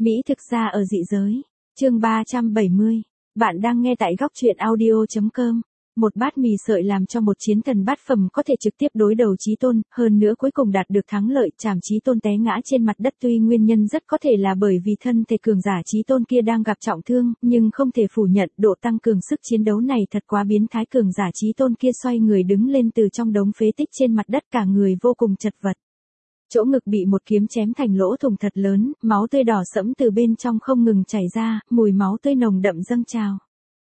Mỹ thực ra ở dị giới. Chương 370. Bạn đang nghe tại góc truyện audio.com. Một bát mì sợi làm cho một chiến thần bát phẩm có thể trực tiếp đối đầu Chí Tôn, hơn nữa cuối cùng đạt được thắng lợi, chảm Chí Tôn té ngã trên mặt đất. Tuy nguyên nhân rất có thể là bởi vì thân thể cường giả Chí Tôn kia đang gặp trọng thương, nhưng không thể phủ nhận độ tăng cường sức chiến đấu này thật quá biến thái. Cường giả Chí Tôn kia xoay người đứng lên từ trong đống phế tích trên mặt đất, cả người vô cùng chật vật. Chỗ ngực bị một kiếm chém thành lỗ thủng thật lớn, máu tươi đỏ sẫm từ bên trong không ngừng chảy ra, mùi máu tươi nồng đậm dâng trào.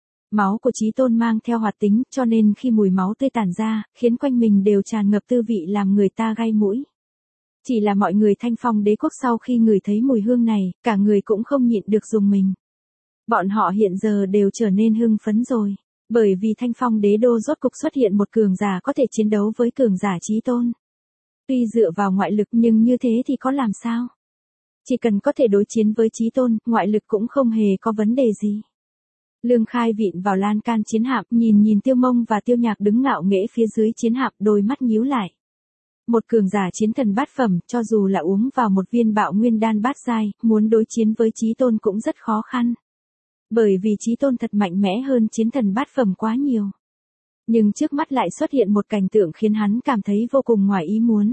Máu của Chí Tôn mang theo hoạt tính, cho nên khi mùi máu tươi tản ra, khiến quanh mình đều tràn ngập tư vị làm người ta gai mũi. Chỉ là mọi người Thanh Phong đế quốc sau khi ngửi thấy mùi hương này, cả người cũng không nhịn được rùng mình. Bọn họ hiện giờ đều trở nên hưng phấn rồi, bởi vì Thanh Phong đế đô rốt cục xuất hiện một cường giả có thể chiến đấu với cường giả Chí Tôn. Tuy dựa vào ngoại lực nhưng như thế thì có làm sao? Chỉ cần có thể đối chiến với Chí Tôn, ngoại lực cũng không hề có vấn đề gì. Lương Khai vịn vào lan can chiến hạm, nhìn Tiêu Mông và Tiêu Nhạc đứng ngạo nghễ phía dưới chiến hạm, đôi mắt nhíu lại. Một cường giả chiến thần bát phẩm, cho dù là uống vào một viên bạo nguyên đan bát giai, muốn đối chiến với Chí Tôn cũng rất khó khăn. Bởi vì Chí Tôn thật mạnh mẽ hơn chiến thần bát phẩm quá nhiều. Nhưng trước mắt lại xuất hiện một cảnh tượng khiến hắn cảm thấy vô cùng ngoài ý muốn.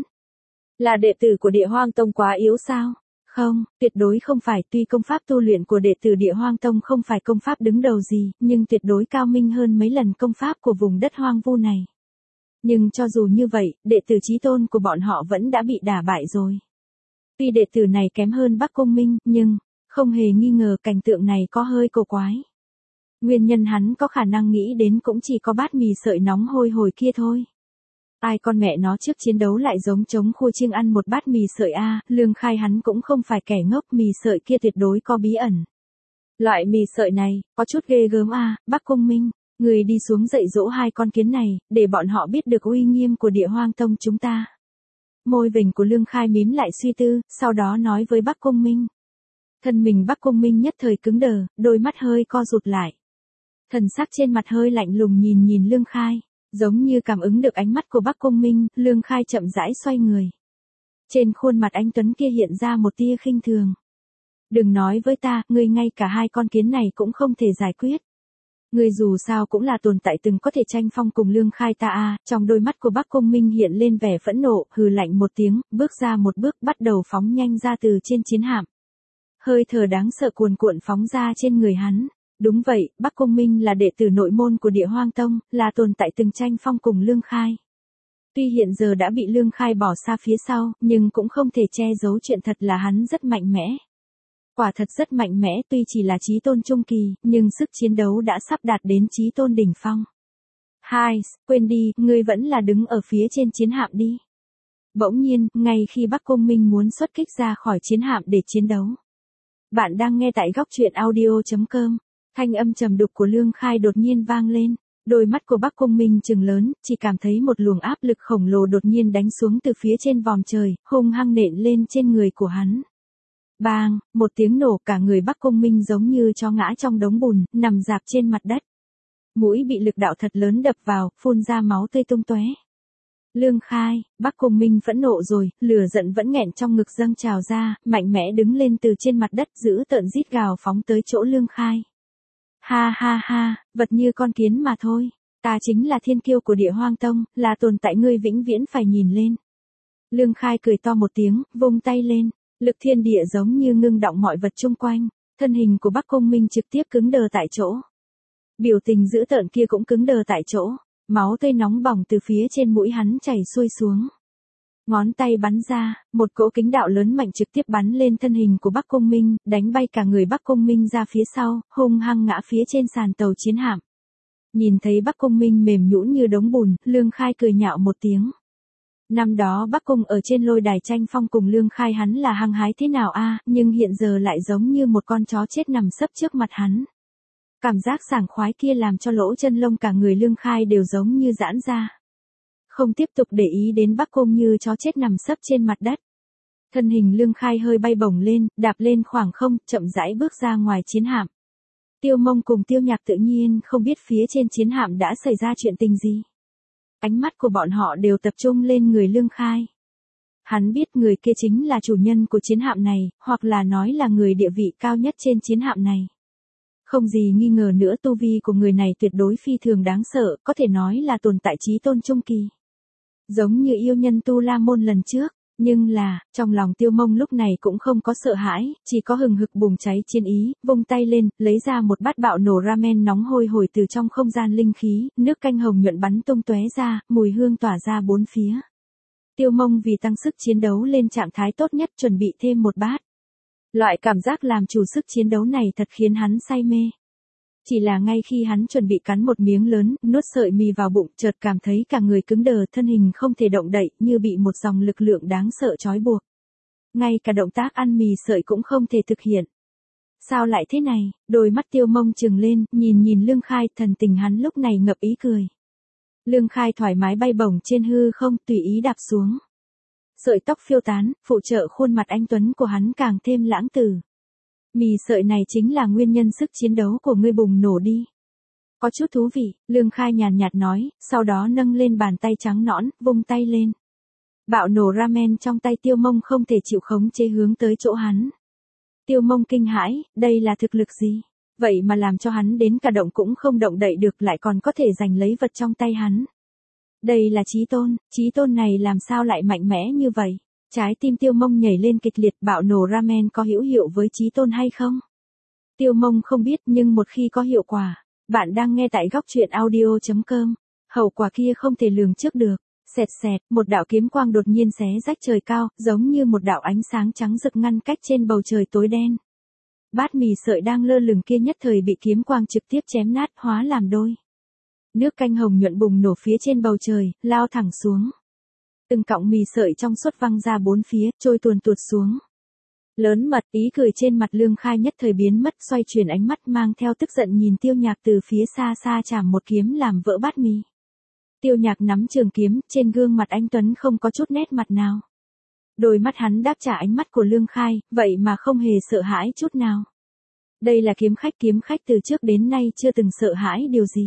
Là đệ tử của Địa Hoang Tông quá yếu sao? Không, tuyệt đối không phải. Tuy công pháp tu luyện của đệ tử Địa Hoang Tông không phải công pháp đứng đầu gì, nhưng tuyệt đối cao minh hơn mấy lần công pháp của vùng đất hoang vu này. Nhưng cho dù như vậy, đệ tử Chí Tôn của bọn họ vẫn đã bị đả bại rồi. Tuy đệ tử này kém hơn Bắc Cung Minh, nhưng không hề nghi ngờ cảnh tượng này có hơi cổ quái. Nguyên nhân hắn có khả năng nghĩ đến cũng chỉ có bát mì sợi nóng hôi hổi kia thôi. Ai con mẹ nó trước chiến đấu lại giống trống khua chiêng ăn một bát mì sợi a, Lương Khai hắn cũng không phải kẻ ngốc, mì sợi kia tuyệt đối có bí ẩn. Loại mì sợi này, có chút ghê gớm a, Bắc Cung Minh, người đi xuống dạy dỗ hai con kiến này, để bọn họ biết được uy nghiêm của Địa Hoang Tông chúng ta. Môi vểnh của Lương Khai mím lại suy tư, sau đó nói với Bắc Cung Minh. Thân mình Bắc Cung Minh nhất thời cứng đờ, đôi mắt hơi co rụt lại. Thần sắc trên mặt hơi lạnh lùng nhìn Lương Khai, giống như cảm ứng được ánh mắt của Bắc Cung Minh, Lương Khai chậm rãi xoay người. Trên khuôn mặt anh tuấn kia hiện ra một tia khinh thường. Đừng nói với ta, ngươi ngay cả hai con kiến này cũng không thể giải quyết. Ngươi dù sao cũng là tồn tại từng có thể tranh phong cùng Lương Khai ta a. Trong đôi mắt của Bắc Cung Minh hiện lên vẻ phẫn nộ, hừ lạnh một tiếng, bước ra một bước, bắt đầu phóng nhanh ra từ trên chiến hạm. Hơi thở đáng sợ cuồn cuộn phóng ra trên người hắn. Đúng vậy, Bắc Cung Minh là đệ tử nội môn của Địa Hoang Tông, là tồn tại từng tranh phong cùng Lương Khai. Tuy hiện giờ đã bị Lương Khai bỏ xa phía sau, nhưng cũng không thể che giấu chuyện thật là hắn rất mạnh mẽ. Quả thật rất mạnh mẽ, tuy chỉ là Chí Tôn trung kỳ, nhưng sức chiến đấu đã sắp đạt đến Chí Tôn đỉnh phong. Hai, quên đi, ngươi vẫn là đứng ở phía trên chiến hạm đi. Bỗng nhiên, ngay khi Bắc Cung Minh muốn xuất kích ra khỏi chiến hạm để chiến đấu. Bạn đang nghe tại góc truyện audio.com. Thanh âm trầm đục của Lương Khai đột nhiên vang lên, đôi mắt của Bắc Cung Minh trừng lớn, chỉ cảm thấy một luồng áp lực khổng lồ đột nhiên đánh xuống từ phía trên vòm trời, hung hăng nện lên trên người của hắn. Bang, một tiếng nổ, cả người Bắc Cung Minh giống như chó ngã trong đống bùn, nằm rạp trên mặt đất. Mũi bị lực đạo thật lớn đập vào, phun ra máu tươi tung tóe. Lương Khai, Bắc Cung Minh phẫn nộ rồi, lửa giận vẫn nghẹn trong ngực dâng trào ra, mạnh mẽ đứng lên từ trên mặt đất, giữ tợn rít gào phóng tới chỗ Lương Khai. Ha ha ha, vật như con kiến mà thôi, ta chính là thiên kiêu của Địa Hoang Tông, là tồn tại ngươi vĩnh viễn phải nhìn lên. Lương Khai cười to một tiếng, vung tay lên, lực thiên địa giống như ngưng động mọi vật chung quanh, thân hình của Bắc Cung Minh trực tiếp cứng đờ tại chỗ. Biểu tình dữ tợn kia cũng cứng đờ tại chỗ, máu tươi nóng bỏng từ phía trên mũi hắn chảy xuôi xuống. Ngón tay bắn ra, một cỗ kính đạo lớn mạnh trực tiếp bắn lên thân hình của Bắc Cung Minh, đánh bay cả người Bắc Cung Minh ra phía sau, hung hăng ngã phía trên sàn tàu chiến hạm. Nhìn thấy Bắc Cung Minh mềm nhũn như đống bùn, Lương Khai cười nhạo một tiếng. Năm đó Bắc Cung ở trên lôi đài tranh phong cùng Lương Khai hắn là hăng hái thế nào a, nhưng hiện giờ lại giống như một con chó chết nằm sấp trước mặt hắn. Cảm giác sảng khoái kia làm cho lỗ chân lông cả người Lương Khai đều giống như giãn ra. Không tiếp tục để ý đến Bắc Cung như chó chết nằm sấp trên mặt đất. Thân hình Lương Khai hơi bay bổng lên, đạp lên khoảng không, chậm rãi bước ra ngoài chiến hạm. Tiêu Mông cùng Tiêu Nhạc tự nhiên không biết phía trên chiến hạm đã xảy ra chuyện tình gì. Ánh mắt của bọn họ đều tập trung lên người Lương Khai. Hắn biết người kia chính là chủ nhân của chiến hạm này, hoặc là nói là người địa vị cao nhất trên chiến hạm này. Không gì nghi ngờ nữa, tu vi của người này tuyệt đối phi thường đáng sợ, có thể nói là tồn tại chí tôn trung kỳ. Giống như yêu nhân Tu La Môn lần trước, nhưng là, trong lòng Tiêu Mông lúc này cũng không có sợ hãi, chỉ có hừng hực bùng cháy chiến ý, vung tay lên, lấy ra một bát bạo nổ ramen nóng hôi hổi từ trong không gian linh khí, nước canh hồng nhuận bắn tung tóe ra, mùi hương tỏa ra bốn phía. Tiêu Mông vì tăng sức chiến đấu lên trạng thái tốt nhất chuẩn bị thêm một bát. Loại cảm giác làm chủ sức chiến đấu này thật khiến hắn say mê. Chỉ là ngay khi hắn chuẩn bị cắn một miếng lớn, nuốt sợi mì vào bụng, chợt cảm thấy cả người cứng đờ, thân hình không thể động đậy, như bị một dòng lực lượng đáng sợ trói buộc. Ngay cả động tác ăn mì sợi cũng không thể thực hiện. Sao lại thế này? Đôi mắt Tiêu Mông trừng lên, nhìn Lương Khai, thần tình hắn lúc này ngập ý cười. Lương Khai thoải mái bay bổng trên hư không, tùy ý đạp xuống. Sợi tóc phiêu tán, phụ trợ khuôn mặt anh tuấn của hắn càng thêm lãng tử. Mì sợi này chính là nguyên nhân sức chiến đấu của ngươi bùng nổ đi. Có chút thú vị, Lương Khai nhàn nhạt nói, sau đó nâng lên bàn tay trắng nõn, vung tay lên. Bạo nổ ramen trong tay Tiêu Mông không thể chịu khống chế hướng tới chỗ hắn. Tiêu Mông kinh hãi, đây là thực lực gì? Vậy mà làm cho hắn đến cả động cũng không động đậy được, lại còn có thể giành lấy vật trong tay hắn. Đây là chí tôn này làm sao lại mạnh mẽ như vậy? Trái tim Tiêu Mông nhảy lên kịch liệt, bạo nổ ramen có hữu hiệu với chí tôn hay không? Tiêu Mông không biết, nhưng một khi có hiệu quả, bạn đang nghe tại góc truyện audio.com, hậu quả kia không thể lường trước được. Xẹt xẹt, một đạo kiếm quang đột nhiên xé rách trời cao, giống như một đạo ánh sáng trắng rực ngăn cách trên bầu trời tối đen. Bát mì sợi đang lơ lửng kia nhất thời bị kiếm quang trực tiếp chém nát, hóa làm đôi. Nước canh hồng nhuận bùng nổ phía trên bầu trời, lao thẳng xuống. Từng cọng mì sợi trong suốt văng ra bốn phía, trôi tuồn tuột xuống. Lớn mật, ý cười trên mặt Lương Khai nhất thời biến mất, xoay chuyển ánh mắt mang theo tức giận nhìn Tiêu Nhạc từ phía xa xa chảm một kiếm làm vỡ bát mì. Tiêu Nhạc nắm trường kiếm, trên gương mặt anh tuấn không có chút nét mặt nào. Đôi mắt hắn đáp trả ánh mắt của Lương Khai, vậy mà không hề sợ hãi chút nào. Đây là kiếm khách từ trước đến nay chưa từng sợ hãi điều gì.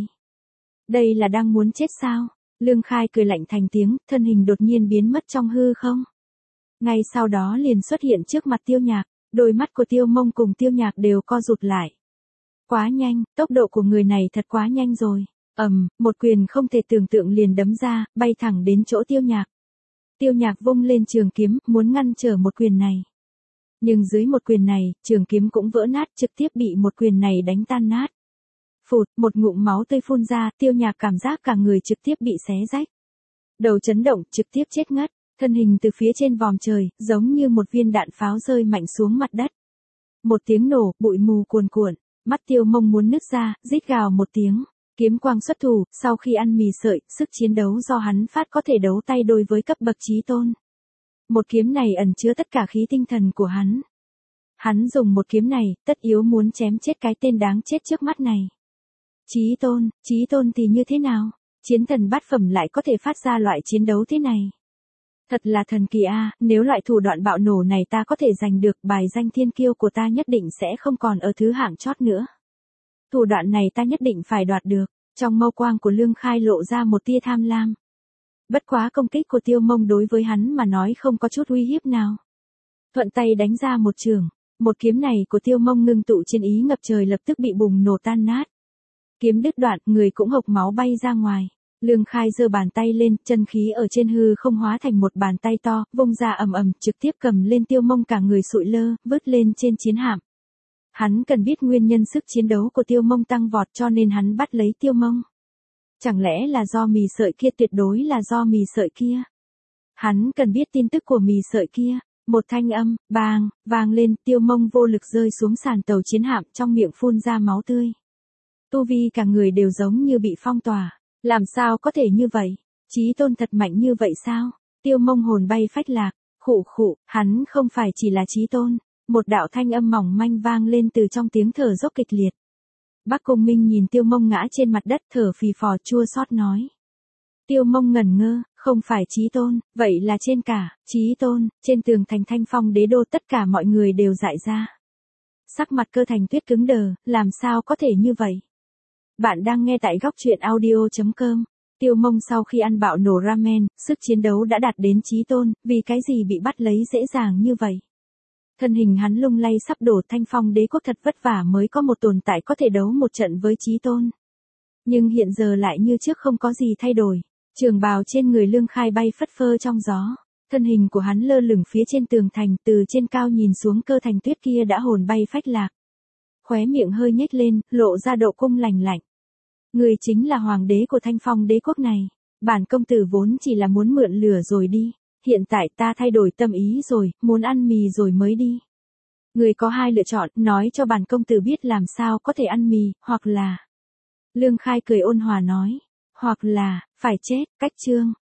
Đây là đang muốn chết sao? Lương Khai cười lạnh thành tiếng, thân hình đột nhiên biến mất trong hư không. Ngay sau đó liền xuất hiện trước mặt Tiêu Nhạc, đôi mắt của Tiêu Mông cùng Tiêu Nhạc đều co rụt lại. Quá nhanh, tốc độ của người này thật quá nhanh rồi. Một quyền không thể tưởng tượng liền đấm ra, bay thẳng đến chỗ Tiêu Nhạc. Tiêu Nhạc vung lên trường kiếm, muốn ngăn trở một quyền này. Nhưng dưới một quyền này, trường kiếm cũng vỡ nát, trực tiếp bị một quyền này đánh tan nát. Phụt, một ngụm máu tươi phun ra, Tiêu Nhạc cảm giác cả người trực tiếp bị xé rách. Đầu chấn động, trực tiếp chết ngất, thân hình từ phía trên vòm trời, giống như một viên đạn pháo rơi mạnh xuống mặt đất. Một tiếng nổ, bụi mù cuồn cuộn, mắt Tiêu Mông muốn nứt ra, rít gào một tiếng. Kiếm quang xuất thủ, sau khi ăn mì sợi, sức chiến đấu do hắn phát có thể đấu tay đôi với cấp bậc chí tôn. Một kiếm này ẩn chứa tất cả khí tinh thần của hắn. Hắn dùng một kiếm này, tất yếu muốn chém chết cái tên đáng chết trước mắt này. Chí tôn thì như thế nào? Chiến thần bát phẩm lại có thể phát ra loại chiến đấu thế này. Thật là thần kỳ a, nếu loại thủ đoạn bạo nổ này ta có thể giành được, bài danh thiên kiêu của ta nhất định sẽ không còn ở thứ hạng chót nữa. Thủ đoạn này ta nhất định phải đoạt được, trong mâu quang của Lương Khai lộ ra một tia tham lam. Bất quá công kích của Tiêu Mông đối với hắn mà nói không có chút uy hiếp nào. Thuận tay đánh ra một trường, một kiếm này của Tiêu Mông ngưng tụ chiến ý ngập trời lập tức bị bùng nổ tan nát. Kiếm đứt đoạn, người cũng hộc máu bay ra ngoài. Lương Khai giơ bàn tay lên, chân khí ở trên hư không hóa thành một bàn tay to, vung ra ầm, trực tiếp cầm lên Tiêu Mông cả người sụi lơ, vứt lên trên chiến hạm. Hắn cần biết nguyên nhân sức chiến đấu của Tiêu Mông tăng vọt cho nên hắn bắt lấy Tiêu Mông. Chẳng lẽ là do mì sợi kia? Tuyệt đối là do mì sợi kia. Hắn cần biết tin tức của mì sợi kia. Một thanh âm, bang, vang lên, Tiêu Mông vô lực rơi xuống sàn tàu chiến hạm, trong miệng phun ra máu tươi. Tu vi cả người đều giống như bị phong tỏa. Làm sao có thể như vậy? Chí tôn thật mạnh như vậy sao? Tiêu Mông hồn bay phách lạc, khụ, hắn không phải chỉ là chí tôn. Một đạo thanh âm mỏng manh vang lên từ trong tiếng thở dốc kịch liệt. Bắc Cung Minh nhìn Tiêu Mông ngã trên mặt đất thở phì phò chua xót nói. Tiêu Mông ngẩn ngơ, không phải chí tôn, vậy là trên cả, chí tôn, trên tường thành Thanh Phong đế đô tất cả mọi người đều dại ra. Sắc mặt Cơ Thành Tuyết cứng đờ, làm sao có thể như vậy? Bạn đang nghe tại góc truyện audio.com. Tiêu Mông sau khi ăn bạo nổ ramen, sức chiến đấu đã đạt đến chí tôn, vì cái gì bị bắt lấy dễ dàng như vậy. Thân hình hắn lung lay sắp đổ, Thanh Phong đế quốc thật vất vả mới có một tồn tại có thể đấu một trận với chí tôn. Nhưng hiện giờ lại như trước không có gì thay đổi. Trường bào trên người Lương Khai bay phất phơ trong gió. Thân hình của hắn lơ lửng phía trên tường thành, từ trên cao nhìn xuống cơ thành tuyết kia đã hồn bay phách lạc. Khóe miệng hơi nhếch lên, lộ ra độ cung lành lạnh. Người chính là hoàng đế của Thanh Phong đế quốc này. Bản công tử vốn chỉ là muốn mượn lửa rồi đi. Hiện tại ta thay đổi tâm ý rồi, muốn ăn mì rồi mới đi. Người có hai lựa chọn, nói cho bản công tử biết làm sao có thể ăn mì, hoặc là... Lương Khai cười ôn hòa nói. Hoặc là, phải chết, cách chương.